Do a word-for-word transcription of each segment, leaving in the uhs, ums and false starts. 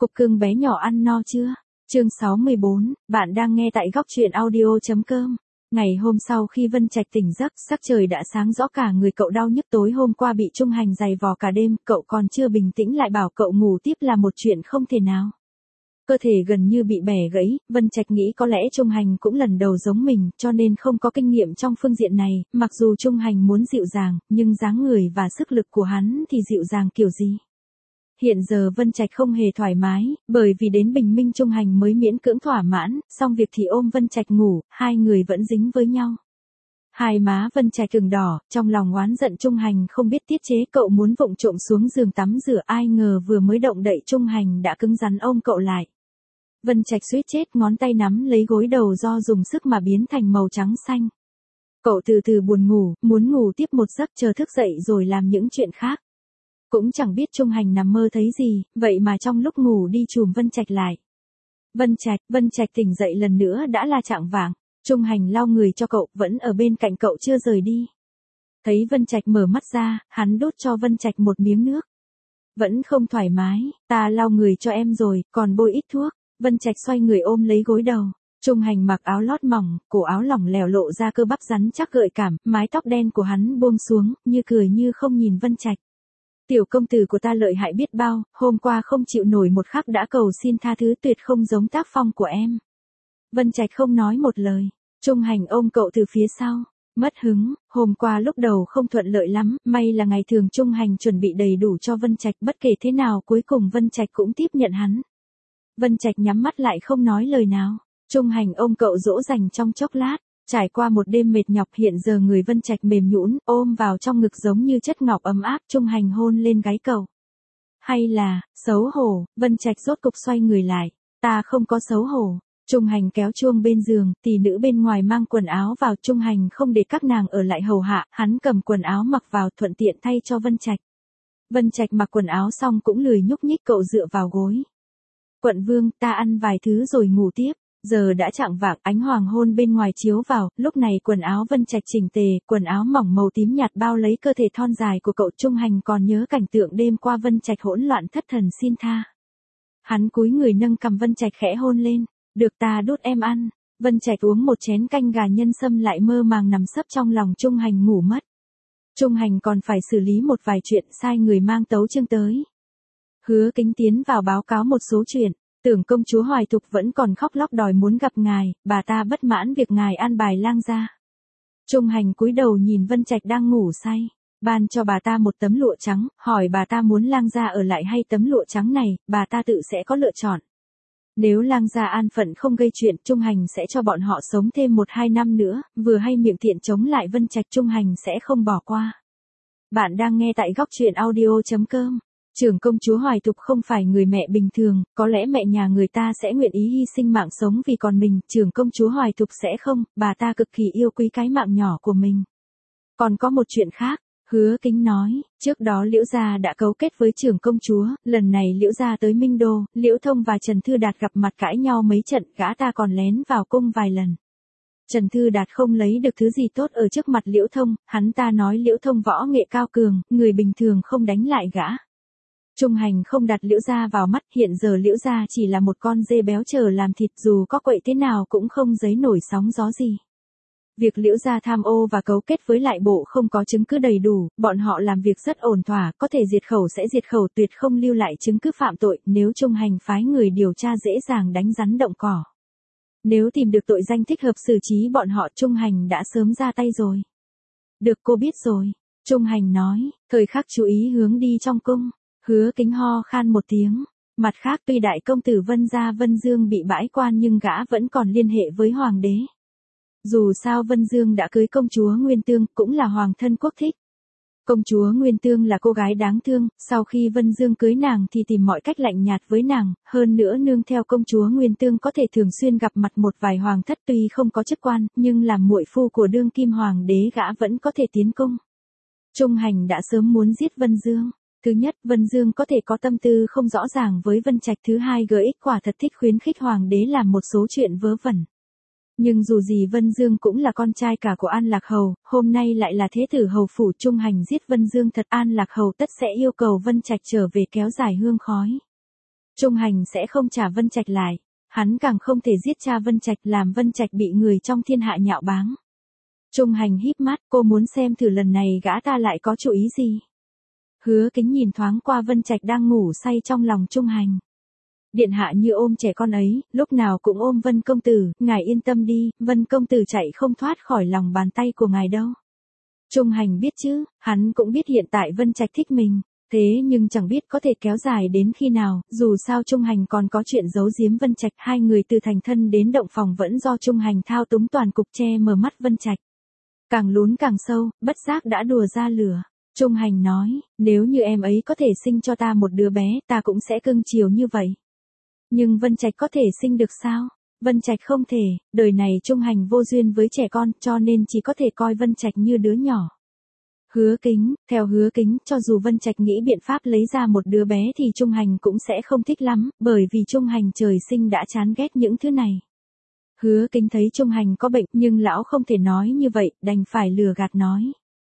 Cục cưng bé nhỏ ăn no chưa? Chương sáu mươi bốn, bạn đang nghe tại góc truyện audio.com. Ngày hôm sau khi Vân Trạch tỉnh giấc, sắc trời đã sáng rõ, cả người cậu đau nhức, tối hôm qua bị Trung Hành giày vò cả đêm, cậu còn chưa bình tĩnh lại bảo cậu ngủ tiếp là một chuyện không thể nào. Cơ thể gần như bị bẻ gãy, Vân Trạch nghĩ có lẽ Trung Hành cũng lần đầu giống mình, cho nên không có kinh nghiệm trong phương diện này, mặc dù Trung Hành muốn dịu dàng, nhưng dáng người và sức lực của hắn thì dịu dàng kiểu gì? Hiện giờ Vân Trạch không hề thoải mái, bởi vì đến bình minh Trung Hành mới miễn cưỡng thỏa mãn, xong việc thì ôm Vân Trạch ngủ, hai người vẫn dính với nhau. Hai má Vân Trạch ửng đỏ, trong lòng oán giận Trung Hành không biết tiết chế, cậu muốn vụng trộm xuống giường tắm rửa, ai ngờ vừa mới động đậy Trung Hành đã cứng rắn ôm cậu lại. Vân Trạch suýt chết, ngón tay nắm lấy gối đầu do dùng sức mà biến thành màu trắng xanh. Cậu từ từ buồn ngủ, muốn ngủ tiếp một giấc, chờ thức dậy rồi làm những chuyện khác. Cũng chẳng biết Trung Hành nằm mơ thấy gì, vậy mà trong lúc ngủ đi chùm Vân Trạch lại. Vân Trạch, Vân Trạch tỉnh dậy lần nữa đã là chạng vạng. Trung Hành lau người cho cậu, vẫn ở bên cạnh cậu chưa rời đi. Thấy Vân Trạch mở mắt ra, hắn đút cho Vân Trạch một miếng nước. Vẫn không thoải mái, ta lau người cho em rồi, còn bôi ít thuốc. Vân Trạch xoay người ôm lấy gối đầu. Trung Hành mặc áo lót mỏng, cổ áo lỏng lẻo lộ ra cơ bắp rắn chắc gợi cảm, mái tóc đen của hắn buông xuống, như cười như không nhìn Vân Trạch. Tiểu công tử của ta lợi hại biết bao, hôm qua không chịu nổi một khắc đã cầu xin tha thứ, tuyệt không giống tác phong của em. Vân Trạch không nói một lời. Trung Hành ôm cậu từ phía sau. Mất hứng, hôm qua lúc đầu không thuận lợi lắm, may là ngày thường Trung Hành chuẩn bị đầy đủ cho Vân Trạch, bất kể thế nào cuối cùng Vân Trạch cũng tiếp nhận hắn. Vân Trạch nhắm mắt lại không nói lời nào. Trung Hành ôm cậu dỗ dành trong chốc lát. Trải qua một đêm mệt nhọc, hiện giờ người Vân Trạch mềm nhũn, ôm vào trong ngực giống như chất ngọc ấm áp. Trung Hành hôn lên gáy cậu. Hay là, xấu hổ? Vân Trạch rốt cục xoay người lại. Ta không có xấu hổ. Trung Hành kéo chuông bên giường, tỷ nữ bên ngoài mang quần áo vào. Trung Hành không để các nàng ở lại hầu hạ, hắn cầm quần áo mặc vào thuận tiện thay cho Vân Trạch. Vân Trạch mặc quần áo xong cũng lười nhúc nhích, cậu dựa vào gối. Quận vương, ta ăn vài thứ rồi ngủ tiếp. Giờ đã chạng vạng, ánh hoàng hôn bên ngoài chiếu vào, lúc này quần áo Vân Trạch chỉnh tề, quần áo mỏng màu tím nhạt bao lấy cơ thể thon dài của cậu. Trung Hành còn nhớ cảnh tượng đêm qua Vân Trạch hỗn loạn thất thần xin tha. Hắn cúi người nâng cằm Vân Trạch khẽ hôn lên, được ta đút em ăn. Vân Trạch uống một chén canh gà nhân sâm lại mơ màng nằm sấp trong lòng Trung Hành ngủ mất. Trung Hành còn phải xử lý một vài chuyện, sai người mang tấu chương tới. Hứa Kính tiến vào báo cáo một số chuyện. Tưởng công chúa Hoài Thục vẫn còn khóc lóc đòi muốn gặp ngài, bà ta bất mãn việc ngài an bài lang gia. Trung Hành cúi đầu nhìn Vân Trạch đang ngủ say, ban cho bà ta một tấm lụa trắng, hỏi bà ta muốn lang gia ở lại hay tấm lụa trắng này, bà ta tự sẽ có lựa chọn. Nếu lang gia an phận không gây chuyện, Trung Hành sẽ cho bọn họ sống thêm một hai năm nữa, vừa hay miệng tiện chống lại Vân Trạch, Trung Hành sẽ không bỏ qua. Bạn đang nghe tại góc truyện audio.com. Trưởng công chúa Hoài Thục không phải người mẹ bình thường, có lẽ mẹ nhà người ta sẽ nguyện ý hy sinh mạng sống vì con mình, trưởng công chúa Hoài Thục sẽ không, bà ta cực kỳ yêu quý cái mạng nhỏ của mình. Còn có một chuyện khác, Hứa Kính nói, trước đó Liễu gia đã cấu kết với trưởng công chúa, lần này Liễu gia tới Minh Đô, Liễu Thông và Trần Thư Đạt gặp mặt cãi nhau mấy trận, gã ta còn lén vào cung vài lần. Trần Thư Đạt không lấy được thứ gì tốt ở trước mặt Liễu Thông, hắn ta nói Liễu Thông võ nghệ cao cường, người bình thường không đánh lại gã. Trung Hành không đặt Liễu gia vào mắt, hiện giờ Liễu gia chỉ là một con dê béo chờ làm thịt, dù có quậy thế nào cũng không dấy nổi sóng gió gì. Việc Liễu gia tham ô và cấu kết với lại bộ không có chứng cứ đầy đủ, bọn họ làm việc rất ổn thỏa, có thể diệt khẩu sẽ diệt khẩu, tuyệt không lưu lại chứng cứ phạm tội, nếu Trung Hành phái người điều tra dễ dàng đánh rắn động cỏ. Nếu tìm được tội danh thích hợp xử trí bọn họ, Trung Hành đã sớm ra tay rồi. Được, cô biết rồi. Trung Hành nói, thời khắc chú ý hướng đi trong cung. Hứa Kính ho khan một tiếng. Mặt khác, tuy đại công tử Vân gia Vân Dương bị bãi quan nhưng gã vẫn còn liên hệ với hoàng đế. Dù sao Vân Dương đã cưới công chúa Nguyên Tương, cũng là hoàng thân quốc thích. Công chúa Nguyên Tương là cô gái đáng thương, sau khi Vân Dương cưới nàng thì tìm mọi cách lạnh nhạt với nàng, hơn nữa nương theo công chúa Nguyên Tương có thể thường xuyên gặp mặt một vài hoàng thất, tuy không có chức quan, nhưng làm muội phu của đương kim hoàng đế gã vẫn có thể tiến cung. Trung Hành đã sớm muốn giết Vân Dương. Thứ nhất, Vân Dương có thể có tâm tư không rõ ràng với Vân Trạch, thứ hai gợi ích quả thật thích khuyến khích hoàng đế làm một số chuyện vớ vẩn. Nhưng dù gì Vân Dương cũng là con trai cả của An Lạc Hầu, hôm nay lại là thế tử hầu phủ. Trung Hành giết Vân Dương thật, An Lạc Hầu tất sẽ yêu cầu Vân Trạch trở về kéo dài hương khói. Trung Hành sẽ không trả Vân Trạch lại, hắn càng không thể giết cha Vân Trạch làm Vân Trạch bị người trong thiên hạ nhạo báng. Trung Hành híp mắt, cô muốn xem thử lần này gã ta lại có chủ ý gì. Hứa Kính nhìn thoáng qua Vân Trạch đang ngủ say trong lòng Trung Hành. Điện hạ như ôm trẻ con ấy, lúc nào cũng ôm Vân công tử, ngài yên tâm đi, Vân công tử chạy không thoát khỏi lòng bàn tay của ngài đâu. Trung Hành biết chứ, hắn cũng biết hiện tại Vân Trạch thích mình, thế nhưng chẳng biết có thể kéo dài đến khi nào, dù sao Trung Hành còn có chuyện giấu giếm Vân Trạch, hai người từ thành thân đến động phòng vẫn do Trung Hành thao túng toàn cục che mờ mắt Vân Trạch. Càng lún càng sâu, bất giác đã đùa ra lửa. Trung Hành nói, nếu như em ấy có thể sinh cho ta một đứa bé, ta cũng sẽ cưng chiều như vậy. Nhưng Vân Trạch có thể sinh được sao? Vân Trạch không thể, đời này Trung Hành vô duyên với trẻ con, cho nên chỉ có thể coi Vân Trạch như đứa nhỏ. Hứa Kính, theo Hứa Kính, cho dù Vân Trạch nghĩ biện pháp lấy ra một đứa bé thì Trung Hành cũng sẽ không thích lắm, bởi vì Trung Hành trời sinh đã chán ghét những thứ này. Hứa Kính thấy Trung Hành có bệnh, nhưng lão không thể nói như vậy, đành phải lừa gạt nói.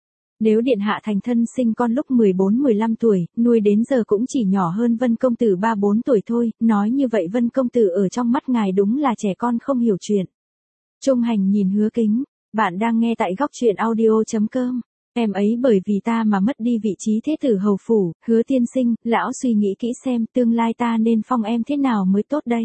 Nếu điện hạ thành thân sinh con lúc mười bốn mười lăm tuổi, nuôi đến giờ cũng chỉ nhỏ hơn Vân công tử ba bốn tuổi thôi, nói như vậy Vân công tử ở trong mắt ngài đúng là trẻ con không hiểu chuyện. Trung Hành nhìn Hứa Kính, bạn đang nghe tại góc truyện audio chấm com. Em ấy bởi vì ta mà mất đi vị trí thế tử hầu phủ, Hứa tiên sinh, lão suy nghĩ kỹ xem tương lai ta nên phong em thế nào mới tốt đây.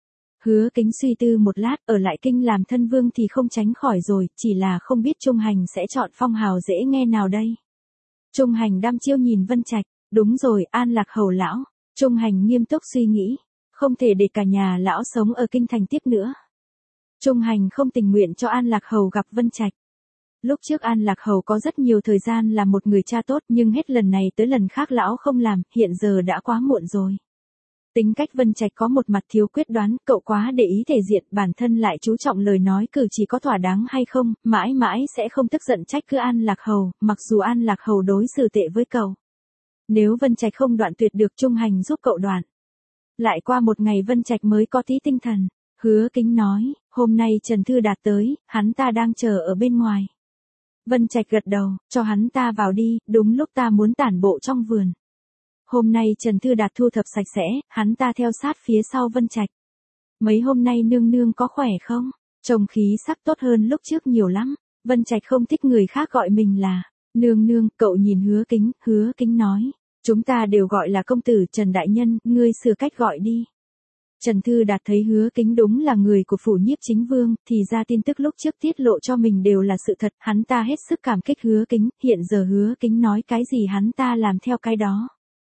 Hứa Kính suy tư một lát, ở lại kinh làm thân vương thì không tránh khỏi rồi, chỉ là không biết Trung Hành sẽ chọn phong hào dễ nghe nào đây. Trung Hành đăm chiêu nhìn Vân Trạch, đúng rồi, An Lạc hầu lão. Trung Hành nghiêm túc suy nghĩ, không thể để cả nhà lão sống ở kinh thành tiếp nữa. Trung Hành không tình nguyện cho An Lạc hầu gặp Vân Trạch. Lúc trước An Lạc hầu có rất nhiều thời gian làm một người cha tốt, nhưng hết lần này tới lần khác lão không làm, hiện giờ đã quá muộn rồi. Tính cách Vân Trạch có một mặt thiếu quyết đoán, cậu quá để ý thể diện, bản thân lại chú trọng lời nói cử chỉ có thỏa đáng hay không, mãi mãi sẽ không tức giận trách cứ An Lạc hầu, mặc dù An Lạc hầu đối xử tệ với cậu. Nếu Vân Trạch không đoạn tuyệt được, Trung Hành giúp cậu đoạn. Lại qua một ngày Vân Trạch mới có tí tinh thần. Hứa Kính nói, hôm nay Trần Thư Đạt tới, hắn ta đang chờ ở bên ngoài. Vân Trạch gật đầu, cho hắn ta vào đi, đúng lúc ta muốn tản bộ trong vườn. Hôm nay Trần Thư Đạt thu thập sạch sẽ, hắn ta theo sát phía sau Vân Trạch. Mấy hôm nay nương nương có khỏe không? Trông khí sắc tốt hơn lúc trước nhiều lắm. Vân Trạch không thích người khác gọi mình là nương nương, cậu nhìn Hứa Kính, Hứa Kính nói. Chúng ta đều gọi là công tử Trần Đại Nhân, ngươi sửa cách gọi đi. Trần Thư Đạt thấy Hứa Kính đúng là người của phủ nhiếp chính vương, thì ra tin tức lúc trước tiết lộ cho mình đều là sự thật, hắn ta hết sức cảm kích Hứa Kính, hiện giờ Hứa Kính nói cái gì hắn ta làm theo cái đó.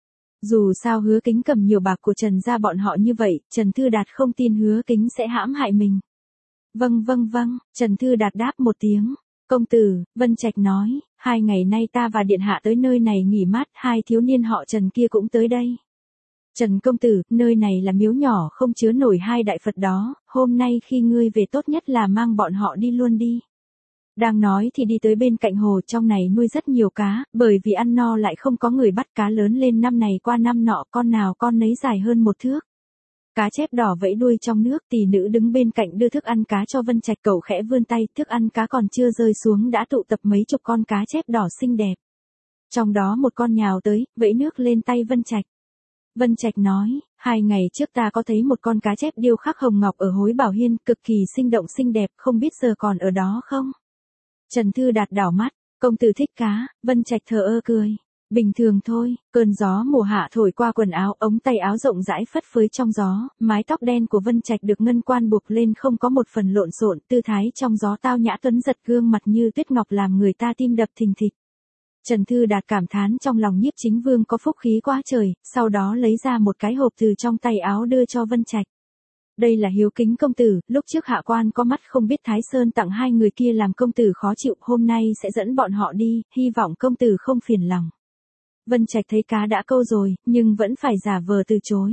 Dù sao Hứa Kính cầm nhiều bạc của Trần gia bọn họ như vậy, Trần Thư Đạt không tin Hứa Kính sẽ hãm hại mình. Vâng vâng vâng, Trần Thư Đạt đáp một tiếng. Công tử, Vân Trạch nói, hai ngày nay ta và điện hạ tới nơi này nghỉ mát, hai thiếu niên họ Trần kia cũng tới đây. Trần công tử, nơi này là miếu nhỏ không chứa nổi hai đại Phật đó, hôm nay khi ngươi về tốt nhất là mang bọn họ đi luôn đi. Đang nói thì đi tới bên cạnh hồ, trong này nuôi rất nhiều cá, bởi vì ăn no lại không có người bắt cá lớn lên, năm này qua năm nọ con nào con nấy dài hơn một thước. Cá chép đỏ vẫy đuôi trong nước, tỷ nữ đứng bên cạnh đưa thức ăn cá cho Vân Trạch, cậu khẽ vươn tay, thức ăn cá còn chưa rơi xuống đã tụ tập mấy chục con cá chép đỏ xinh đẹp. Trong đó một con nhào tới, vẫy nước lên tay Vân Trạch. Vân Trạch nói, hai ngày trước ta có thấy một con cá chép điêu khắc hồng ngọc ở Hối Bảo Hiên, cực kỳ sinh động xinh đẹp, không biết giờ còn ở đó không? Trần Thư Đạt đảo mắt, công tử thích cá, Vân Trạch thờ ơ cười. Bình thường thôi, cơn gió mùa hạ thổi qua quần áo, ống tay áo rộng rãi phất phới trong gió, mái tóc đen của Vân Trạch được ngân quan buộc lên không có một phần lộn xộn, tư thái trong gió tao nhã tuấn giật, gương mặt như tuyết ngọc làm người ta tim đập thình thịch. Trần Thư Đạt cảm thán trong lòng nhiếp chính vương có phúc khí quá trời, sau đó lấy ra một cái hộp từ trong tay áo đưa cho Vân Trạch. Đây là Hiếu Kính công tử, lúc trước hạ quan có mắt không biết Thái Sơn tặng hai người kia làm công tử khó chịu, hôm nay sẽ dẫn bọn họ đi, hy vọng công tử không phiền lòng. Vân Trạch thấy cá đã câu rồi, nhưng vẫn phải giả vờ từ chối.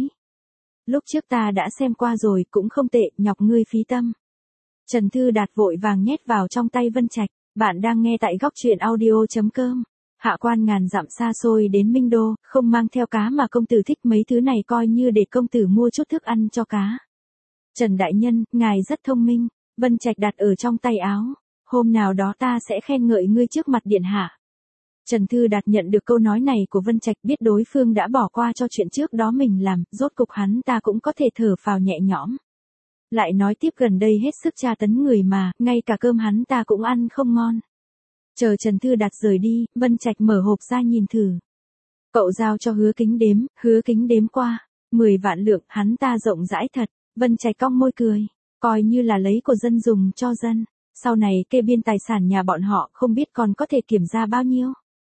Lúc trước ta đã xem qua rồi, cũng không tệ, nhọc ngươi phí tâm. Trần Thư Đạt vội vàng nhét vào trong tay Vân Trạch. Bạn đang nghe tại góc truyện audio chấm com. Hạ quan ngàn dặm xa xôi đến Minh Đô, không mang theo cá mà công tử thích, mấy thứ này coi như để công tử mua chút thức ăn cho cá. Trần Đại Nhân, ngài rất thông minh. Vân Trạch đặt ở trong tay áo. Hôm nào đó ta sẽ khen ngợi ngươi trước mặt điện hạ. Trần Thư Đạt nhận được câu nói này của Vân Trạch, biết đối phương đã bỏ qua cho chuyện trước đó mình làm, rốt cục hắn ta cũng có thể thở phào nhẹ nhõm. Lại nói tiếp gần đây hết sức tra tấn người mà, ngay cả cơm hắn ta cũng ăn không ngon. Chờ Trần Thư Đạt rời đi, Vân Trạch mở hộp ra nhìn thử. Cậu giao cho Hứa Kính đếm, Hứa Kính đếm qua, mười vạn lượng, hắn ta rộng rãi thật. Vân Trạch cong môi cười, coi như là lấy của dân dùng cho dân, sau này kê biên tài sản nhà bọn họ không biết còn có thể kiểm ra bao nhiêu.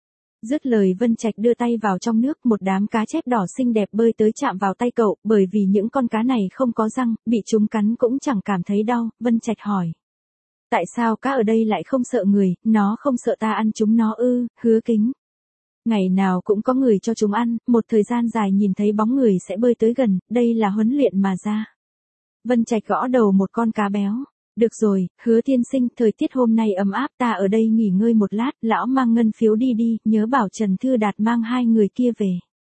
Dứt lời Vân Trạch đưa tay vào trong nước, một đám cá chép đỏ xinh đẹp bơi tới chạm vào tay cậu, bởi vì những con cá này không có răng, bị chúng cắn cũng chẳng cảm thấy đau. Vân Trạch hỏi, tại sao cá ở đây lại không sợ người, nó không sợ ta ăn chúng nó ư? Hứa Kính, ngày nào cũng có người cho chúng ăn, một thời gian dài nhìn thấy bóng người sẽ bơi tới gần, đây là huấn luyện mà ra. Vân Trạch gõ đầu một con cá béo. Được rồi, Hứa tiên sinh, thời tiết hôm nay ấm áp, ta ở đây nghỉ ngơi một lát, lão mang ngân phiếu đi đi, nhớ bảo Trần Thư Đạt mang hai người kia về.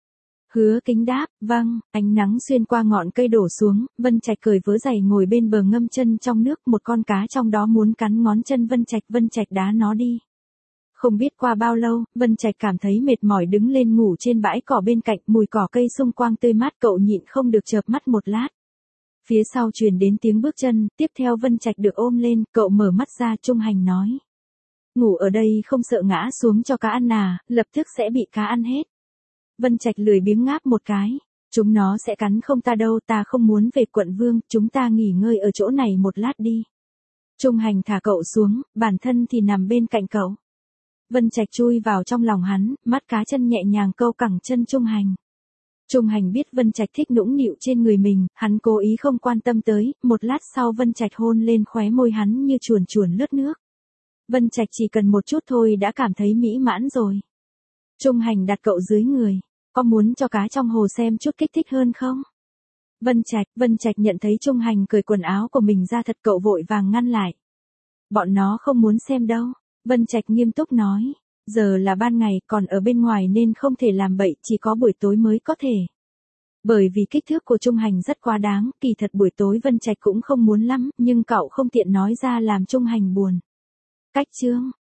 Hứa Kính đáp, vâng. Ánh nắng xuyên qua ngọn cây đổ xuống, Vân Trạch cởi vớ giày ngồi bên bờ ngâm chân trong nước, một con cá trong đó muốn cắn ngón chân Vân Trạch, Vân Trạch đá nó đi. Không biết qua bao lâu, Vân Trạch cảm thấy mệt mỏi đứng lên ngủ trên bãi cỏ bên cạnh, mùi cỏ cây xung quanh tươi mát, cậu nhịn không được chợp mắt một lát. Phía sau truyền đến tiếng bước chân, tiếp theo Vân Trạch được ôm lên, cậu mở mắt ra, Trung Hành nói. Ngủ ở đây không sợ ngã xuống cho cá ăn à, lập tức sẽ bị cá ăn hết. Vân Trạch lười biếng ngáp một cái, chúng nó sẽ cắn không ta đâu, ta không muốn về quận Vương, chúng ta nghỉ ngơi ở chỗ này một lát đi. Trung Hành thả cậu xuống, bản thân thì nằm bên cạnh cậu. Vân Trạch chui vào trong lòng hắn, mắt cá chân nhẹ nhàng câu cẳng chân Trung Hành. Trung Hành biết Vân Trạch thích nũng nịu trên người mình, hắn cố ý không quan tâm tới, một lát sau Vân Trạch hôn lên khóe môi hắn như chuồn chuồn lướt nước. Vân Trạch chỉ cần một chút thôi đã cảm thấy mỹ mãn rồi. Trung Hành đặt cậu dưới người, có muốn cho cá trong hồ xem chút kích thích hơn không? Vân Trạch, Vân Trạch nhận thấy Trung Hành cởi quần áo của mình ra thật, cậu vội vàng ngăn lại. Bọn nó không muốn xem đâu, Vân Trạch nghiêm túc nói. Giờ là ban ngày, còn ở bên ngoài nên không thể làm bậy, chỉ có buổi tối mới có thể. Bởi vì kích thước của Trung Hành rất quá đáng, kỳ thật buổi tối Vân Trạch cũng không muốn lắm, nhưng cậu không tiện nói ra làm Trung Hành buồn. Cách chương